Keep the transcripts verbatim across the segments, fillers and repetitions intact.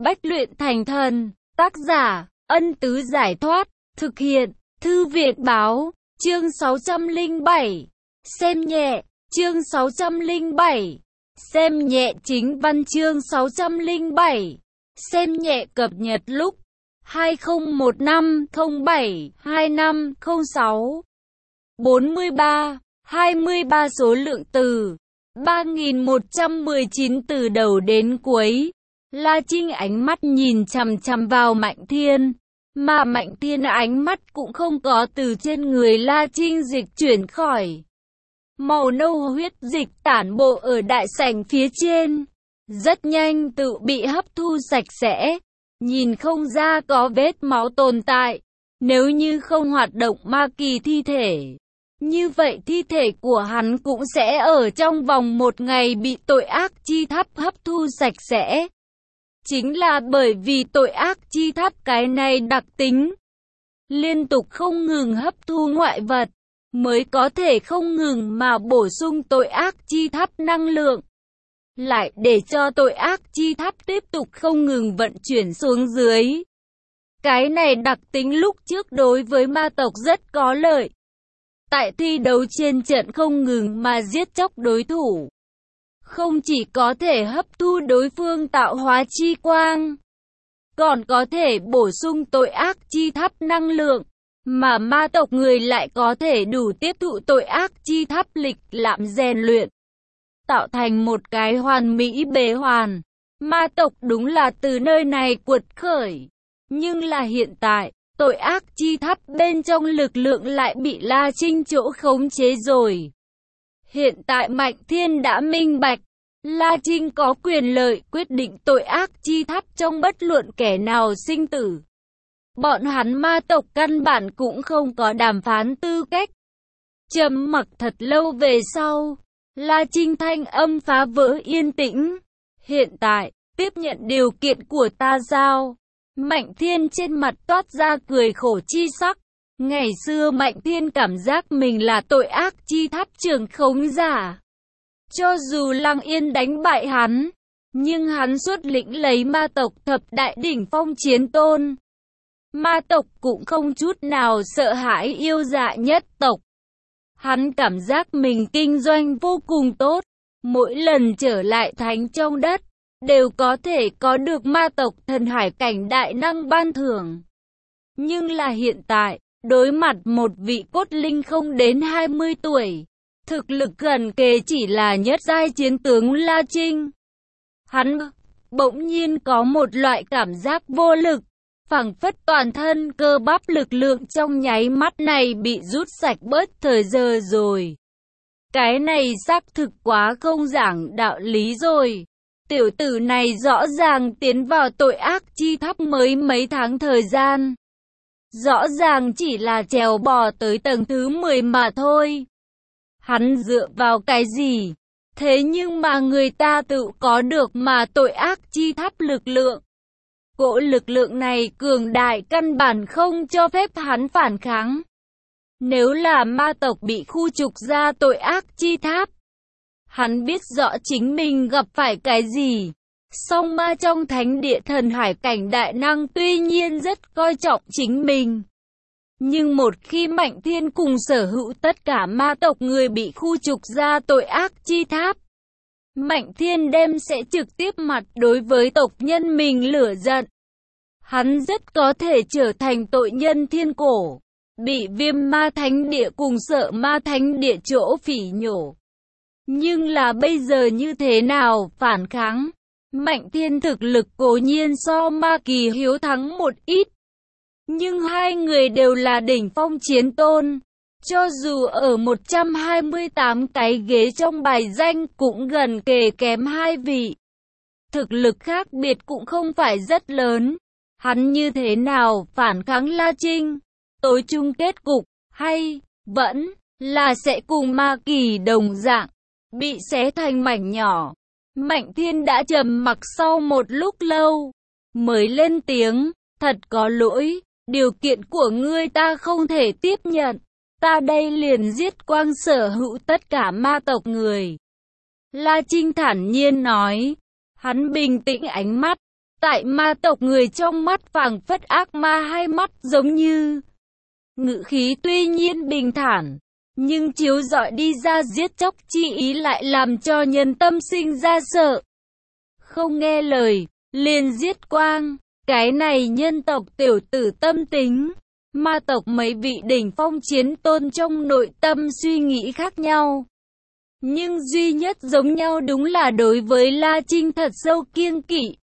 Bách luyện thành thần. Tác giả, Ân Tứ Giải Thoát. Thực hiện, Thư Viện Báo. Chương sáu trăm lẻ bảy. Xem nhẹ. Chương sáu trăm lẻ bảy. Xem nhẹ chính văn. Chương sáu trăm lẻ bảy. Xem nhẹ cập nhật lúc hai không một năm không bảy hai năm không sáu. bốn mươi ba, hai mươi ba số lượng từ ba nghìn một trăm mười chín từ đầu đến cuối. La Trinh ánh mắt nhìn chằm chằm vào Mạnh Thiên, mà Mạnh Thiên ánh mắt cũng không có từ trên người La Trinh dịch chuyển khỏi. Màu nâu huyết dịch tản bộ ở đại sảnh phía trên, rất nhanh tự bị hấp thu sạch sẽ, nhìn không ra có vết máu tồn tại. Nếu như không hoạt động ma kỳ thi thể, như vậy thi thể của hắn cũng sẽ ở trong vòng một ngày bị tội ác chi tháp hấp thu sạch sẽ. Chính là bởi vì tội ác chi tháp cái này đặc tính, liên tục không ngừng hấp thu ngoại vật, mới có thể không ngừng mà bổ sung tội ác chi tháp năng lượng, lại để cho tội ác chi tháp tiếp tục không ngừng vận chuyển xuống dưới. Cái này đặc tính lúc trước đối với ma tộc rất có lợi. Tại thi đấu trên trận không ngừng mà giết chóc đối thủ, không chỉ có thể hấp thu đối phương tạo hóa chi quang, còn có thể bổ sung tội ác chi tháp năng lượng, mà ma tộc người lại có thể đủ tiếp thụ tội ác chi tháp lịch lãm rèn luyện, tạo thành một cái hoàn mỹ bế hoàn. Ma tộc đúng là từ nơi này quật khởi, nhưng là hiện tại, tội ác chi tháp bên trong lực lượng lại bị La Trinh chỗ khống chế rồi. Hiện tại Mạnh Thiên đã minh bạch, La Trinh có quyền lợi quyết định tội ác chi tháp trong bất luận kẻ nào sinh tử. Bọn hắn ma tộc căn bản cũng không có đàm phán tư cách. Trầm mặc thật lâu về sau, La Trinh thanh âm phá vỡ yên tĩnh. Hiện tại, tiếp nhận điều kiện của ta sao? Mạnh Thiên trên mặt toát ra cười khổ chi sắc. Ngày xưa Mạnh Thiên cảm giác mình là tội ác chi tháp trưởng khống giả. Cho dù Lăng Yên đánh bại hắn, nhưng hắn xuất lĩnh lấy ma tộc thập đại đỉnh phong chiến tôn. Ma tộc cũng không chút nào sợ hãi yêu dạ nhất tộc. Hắn cảm giác mình kinh doanh vô cùng tốt. Mỗi lần trở lại thánh trong đất, đều có thể có được ma tộc thần hải cảnh đại năng ban thưởng. Nhưng là hiện tại, đối mặt một vị cốt linh không đến hai mươi tuổi, thực lực gần kề chỉ là nhất giai chiến tướng La Trinh, hắn bỗng nhiên có một loại cảm giác vô lực, phảng phất toàn thân cơ bắp lực lượng trong nháy mắt này bị rút sạch bớt thời giờ rồi. Cái này xác thực quá không giảng đạo lý rồi. Tiểu tử này rõ ràng tiến vào tội ác chi tháp mới mấy tháng thời gian. Rõ ràng chỉ là trèo bò tới tầng thứ mười mà thôi. Hắn dựa vào cái gì? Thế nhưng mà người ta tự có được mà tội ác chi tháp lực lượng. Cỗ lực lượng này cường đại căn bản không cho phép hắn phản kháng. Nếu là ma tộc bị khu trục ra tội ác chi tháp, hắn biết rõ chính mình gặp phải cái gì. Song ma trong thánh địa thần hải cảnh đại năng tuy nhiên rất coi trọng chính mình. Nhưng một khi Mạnh Thiên cùng sở hữu tất cả ma tộc người bị khu trục ra tội ác chi tháp, Mạnh Thiên đem sẽ trực tiếp mặt đối với tộc nhân mình lửa giận. Hắn rất có thể trở thành tội nhân thiên cổ, bị viêm ma thánh địa cùng sợ ma thánh địa chỗ phỉ nhổ. Nhưng là bây giờ như thế nào phản kháng? Mạnh Thiên thực lực cố nhiên so Ma Kỳ hiếu thắng một ít, nhưng hai người đều là đỉnh phong chiến tôn. Cho dù ở một trăm hai mươi tám cái ghế trong bài danh cũng gần kề kém hai vị. Thực lực khác biệt cũng không phải rất lớn. Hắn như thế nào phản kháng La Trinh? Tối chung kết cục, hay vẫn là sẽ cùng Ma Kỳ đồng dạng, bị xé thành mảnh nhỏ. Mạnh Thiên đã trầm mặc sau một lúc lâu, mới lên tiếng, thật có lỗi, điều kiện của ngươi ta không thể tiếp nhận, ta đây liền giết quang sở hữu tất cả ma tộc người. La Trinh thản nhiên nói, hắn bình tĩnh ánh mắt, Tại ma tộc người trong mắt phảng phất ác ma hai mắt giống như. Ngữ khí tuy nhiên bình thản, nhưng chiếu rọi đi ra giết chóc chi ý lại làm cho nhân tâm sinh ra sợ. Không nghe lời, liền giết quang. Cái này nhân tộc tiểu tử tâm tính. Ma tộc mấy vị đỉnh phong chiến tôn trong nội tâm suy nghĩ khác nhau. Nhưng duy nhất giống nhau đúng là đối với La Trinh thật sâu kiêng kỵ.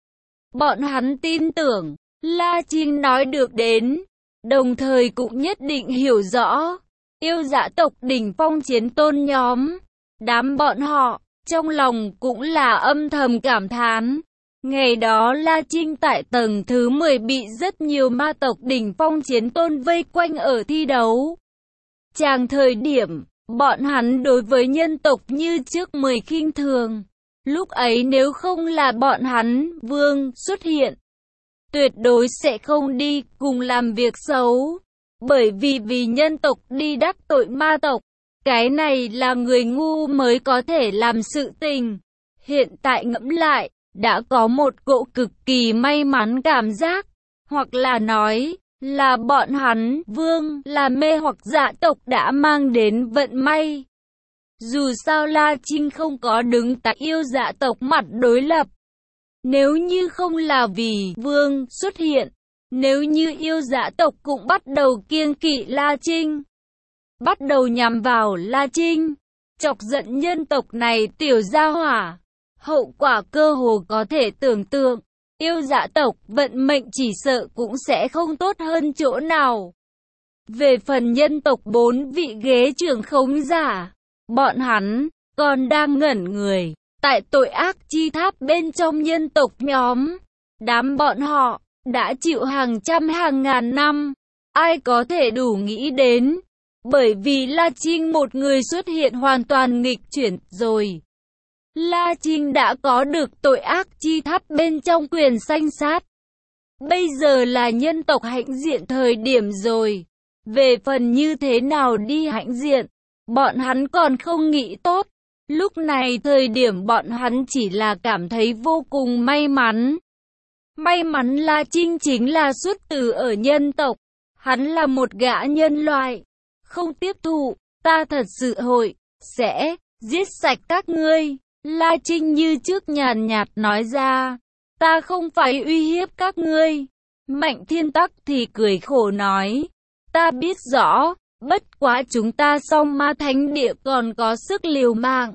Bọn hắn tin tưởng, La Trinh nói được đến, đồng thời cũng nhất định hiểu rõ. Yêu dã tộc đỉnh phong chiến tôn nhóm, đám bọn họ, trong lòng cũng là âm thầm cảm thán. Ngày đó La Trinh tại tầng thứ mười bị rất nhiều ma tộc đỉnh phong chiến tôn vây quanh ở thi đấu. Chàng thời điểm, bọn hắn đối với nhân tộc như trước mười khinh thường. Lúc ấy nếu không là bọn hắn, vương, xuất hiện, tuyệt đối sẽ không đi cùng làm việc xấu. Bởi vì vì nhân tộc đi đắc tội ma tộc, cái này là người ngu mới có thể làm sự tình. Hiện tại ngẫm lại, đã có một cỗ cực kỳ may mắn cảm giác, hoặc là nói, là bọn hắn, vương, là mê hoặc dạ tộc đã mang đến vận may. Dù sao La Trinh không có đứng tại yêu dạ tộc mặt đối lập. Nếu như không là vì vương xuất hiện, nếu như yêu dạ tộc cũng bắt đầu kiêng kỵ La Trinh, bắt đầu nhằm vào La Trinh, chọc giận nhân tộc này tiểu gia hỏa, hậu quả cơ hồ có thể tưởng tượng. Yêu dạ tộc vận mệnh chỉ sợ cũng sẽ không tốt hơn chỗ nào. Về phần nhân tộc bốn vị ghế trưởng khống giả, bọn hắn còn đang ngẩn người tại tội ác chi tháp bên trong nhân tộc nhóm. Đám bọn họ đã chịu hàng trăm hàng ngàn năm, ai có thể đủ nghĩ đến. Bởi vì La Trinh một người xuất hiện hoàn toàn nghịch chuyển rồi. La Trinh đã có được tội ác chi tháp bên trong quyền sanh sát. Bây giờ là nhân tộc hãnh diện thời điểm rồi. Về phần như thế nào đi hãnh diện, bọn hắn còn không nghĩ tốt. Lúc này thời điểm bọn hắn chỉ là cảm thấy vô cùng may mắn. May mắn La Trinh chính là xuất từ ở nhân tộc. Hắn là một gã nhân loại. Không tiếp thụ, ta thật sự hội, sẽ giết sạch các ngươi. La Trinh như trước nhàn nhạt nói ra, ta không phải uy hiếp các ngươi. Mạnh Thiên Tắc thì cười khổ nói, ta biết rõ, bất quá chúng ta song ma thánh địa còn có sức liều mạng.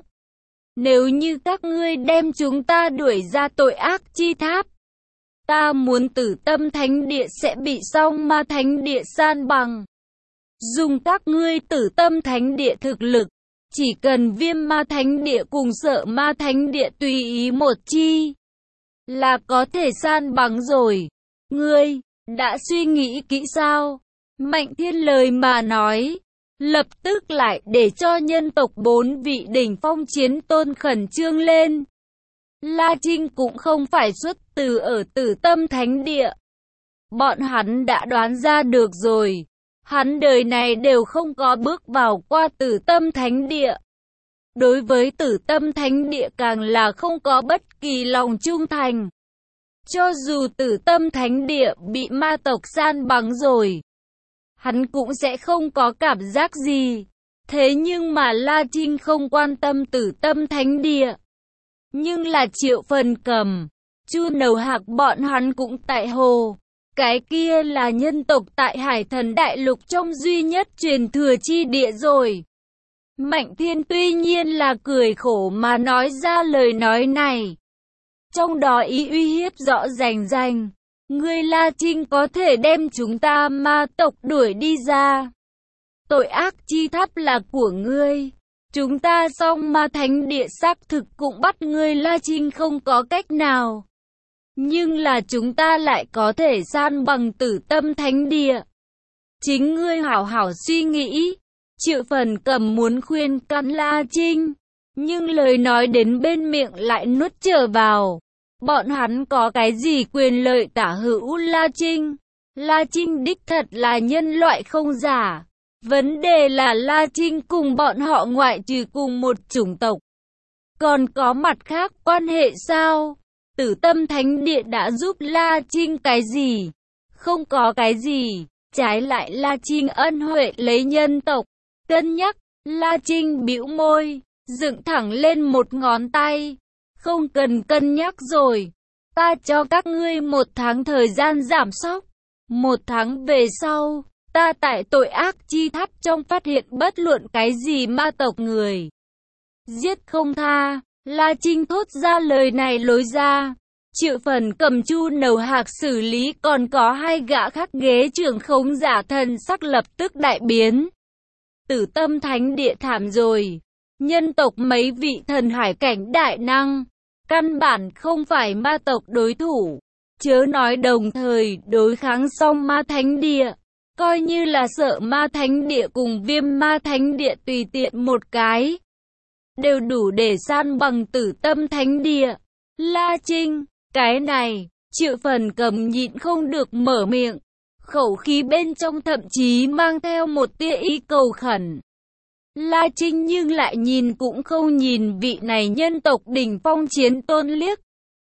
Nếu như các ngươi đem chúng ta đuổi ra tội ác chi tháp, ta muốn Tử Tâm thánh địa sẽ bị song ma thánh địa san bằng. Dùng các ngươi Tử Tâm thánh địa thực lực, chỉ cần Viêm ma thánh địa cùng Sợ ma thánh địa tùy ý một chi, là có thể san bằng rồi. Ngươi, đã suy nghĩ kỹ sao? Mạnh Thiên lời mà nói, lập tức lại để cho nhân tộc bốn vị đỉnh phong chiến tôn khẩn trương lên. La Trinh cũng không phải xuất từ ở Tử Tâm thánh địa. Bọn hắn đã đoán ra được rồi. Hắn đời này đều không có bước vào qua Tử Tâm thánh địa. Đối với Tử Tâm thánh địa càng là không có bất kỳ lòng trung thành. Cho dù Tử Tâm thánh địa bị ma tộc san bằng rồi, hắn cũng sẽ không có cảm giác gì. Thế nhưng mà La Trinh không quan tâm Tử Tâm thánh địa. Nhưng là Triệu Phần Cầm, Chu Nầu Hạc bọn hắn cũng tại hồ. Cái kia là nhân tộc tại Hải Thần Đại Lục trong duy nhất truyền thừa chi địa rồi. Mạnh Thiên tuy nhiên là cười khổ mà nói ra lời nói này. Trong đó ý uy hiếp rõ rành rành. Ngươi La Trinh có thể đem chúng ta ma tộc đuổi đi ra. Tội ác chi tháp là của ngươi. Chúng ta song ma thánh địa xác thực cũng bắt ngươi La Trinh không có cách nào. Nhưng là chúng ta lại có thể san bằng Tử Tâm thánh địa. Chính ngươi hảo hảo suy nghĩ. Triệu Phần Cầm muốn khuyên can La Trinh, nhưng lời nói đến bên miệng lại nuốt trở vào. Bọn hắn có cái gì quyền lợi tả hữu La Trinh? La Trinh đích thật là nhân loại không giả. Vấn đề là La Trinh cùng bọn họ ngoại trừ cùng một chủng tộc, còn có mặt khác quan hệ sao? Tử Tâm Thánh Địa đã giúp La Trinh cái gì? Không có cái gì, trái lại La Trinh ân huệ lấy nhân tộc. Cân nhắc, La Trinh bĩu môi, dựng thẳng lên một ngón tay. Không cần cân nhắc rồi, ta cho các ngươi một tháng thời gian giảm sóc. Một tháng về sau, ta tại tội ác chi tháp trong phát hiện bất luận cái gì ma tộc người. Giết không tha. La Trinh thốt ra lời này lối ra. Triệu Phần cầm chu nầu hạc xử lý còn có hai gã khác ghế trưởng khống giả thần sắc lập tức đại biến. Tử Tâm Thánh Địa thảm rồi. Nhân tộc mấy vị thần hải cảnh đại năng, căn bản không phải ma tộc đối thủ. Chớ nói đồng thời đối kháng xong ma thánh địa. Coi như là sợ ma thánh địa cùng viêm ma thánh địa tùy tiện một cái, đều đủ để san bằng Tử Tâm Thánh Địa. La Trinh, cái này, Triệu Phần cầm nhịn không được mở miệng. Khẩu khí bên trong thậm chí mang theo một tia ý cầu khẩn. La Trinh nhưng lại nhìn cũng không nhìn vị này nhân tộc đỉnh phong chiến tôn liếc.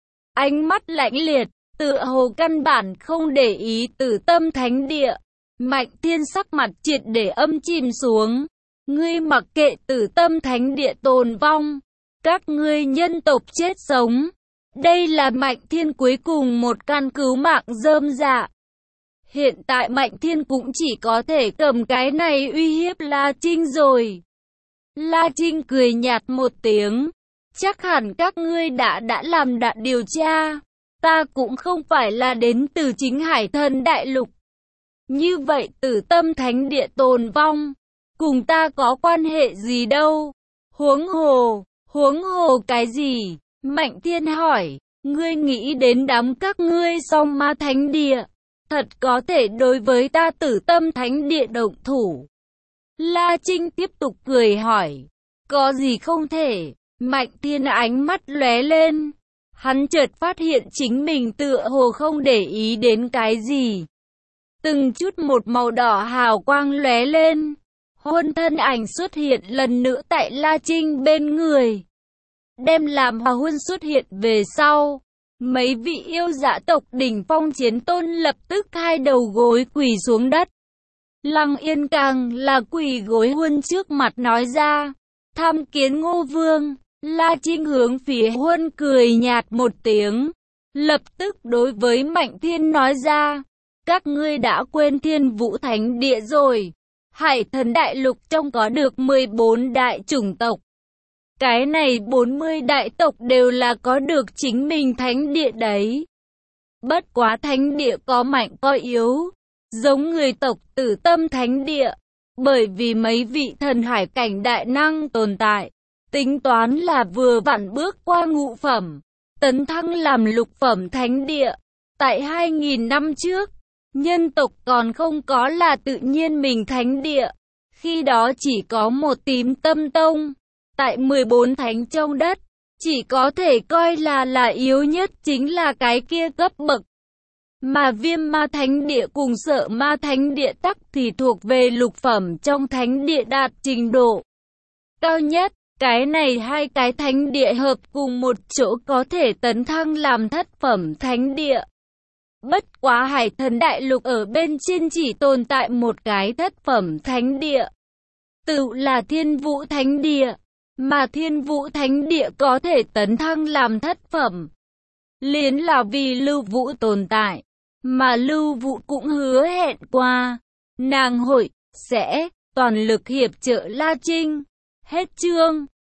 Ánh mắt lạnh liệt, tựa hồ căn bản không để ý Tử Tâm Thánh Địa. Mạnh Thiên sắc mặt triệt để âm chìm xuống. Ngươi mặc kệ Tử Tâm Thánh Địa tồn vong, các ngươi nhân tộc chết sống. Đây là Mạnh Thiên cuối cùng một căn cứu mạng rơm rạ. Hiện tại Mạnh Thiên cũng chỉ có thể cầm cái này uy hiếp La Trinh rồi. La Trinh cười nhạt một tiếng. Chắc hẳn các ngươi đã đã làm đã điều tra. Ta cũng không phải là đến từ chính Hải Thần Đại Lục. Như vậy Tử Tâm Thánh Địa tồn vong, cùng ta có quan hệ gì đâu? Huống hồ, huống hồ cái gì? Mạnh Thiên hỏi, ngươi nghĩ đến đám các ngươi song ma thánh địa, thật có thể đối với ta Tử Tâm Thánh Địa động thủ? La Trinh tiếp tục cười hỏi, có gì không thể? Mạnh Thiên ánh mắt lóe lên, hắn chợt phát hiện chính mình tựa hồ không để ý đến cái gì. Từng chút một màu đỏ hào quang lóe lên. Huân thân ảnh xuất hiện lần nữa tại La Trinh bên người. Đem làm Hòa Huân xuất hiện về sau, mấy vị yêu dã tộc đỉnh phong chiến tôn lập tức hai đầu gối quỳ xuống đất. Lăng Yên càng là quỳ gối Huân trước mặt nói ra, tham kiến Ngô Vương. La Trinh hướng phía Huân cười nhạt một tiếng, lập tức đối với Mạnh Thiên nói ra, các ngươi đã quên Thiên Vũ Thánh Địa rồi. Hải Thần Đại Lục trong có được mười bốn đại chủng tộc. Cái này bốn mươi đại tộc đều là có được chính mình thánh địa đấy. Bất quá thánh địa có mạnh có yếu, giống người tộc Tử Tâm Thánh Địa. Bởi vì mấy vị thần hải cảnh đại năng tồn tại, tính toán là vừa vặn bước qua ngũ phẩm, tấn thăng làm lục phẩm thánh địa. Tại hai nghìn năm trước, nhân tộc còn không có là tự nhiên mình thánh địa. Khi đó chỉ có một tím tâm tông. Tại mười bốn thánh trong đất, chỉ có thể coi là là yếu nhất chính là cái kia cấp bậc. Mà viêm ma thánh địa cùng sợ ma thánh địa tắc thì thuộc về lục phẩm trong thánh địa đạt trình độ cao nhất. Cái này hai cái thánh địa hợp cùng một chỗ có thể tấn thăng làm thất phẩm thánh địa. Bất quá Hải Thần Đại Lục ở bên trên chỉ tồn tại một cái thất phẩm thánh địa, tự là Thiên Vũ Thánh Địa. Mà Thiên Vũ Thánh Địa có thể tấn thăng làm thất phẩm, liền là vì Lưu Vũ tồn tại. Mà Lưu Vũ cũng hứa hẹn qua, nàng hội sẽ toàn lực hiệp trợ La Trinh. Hết chương.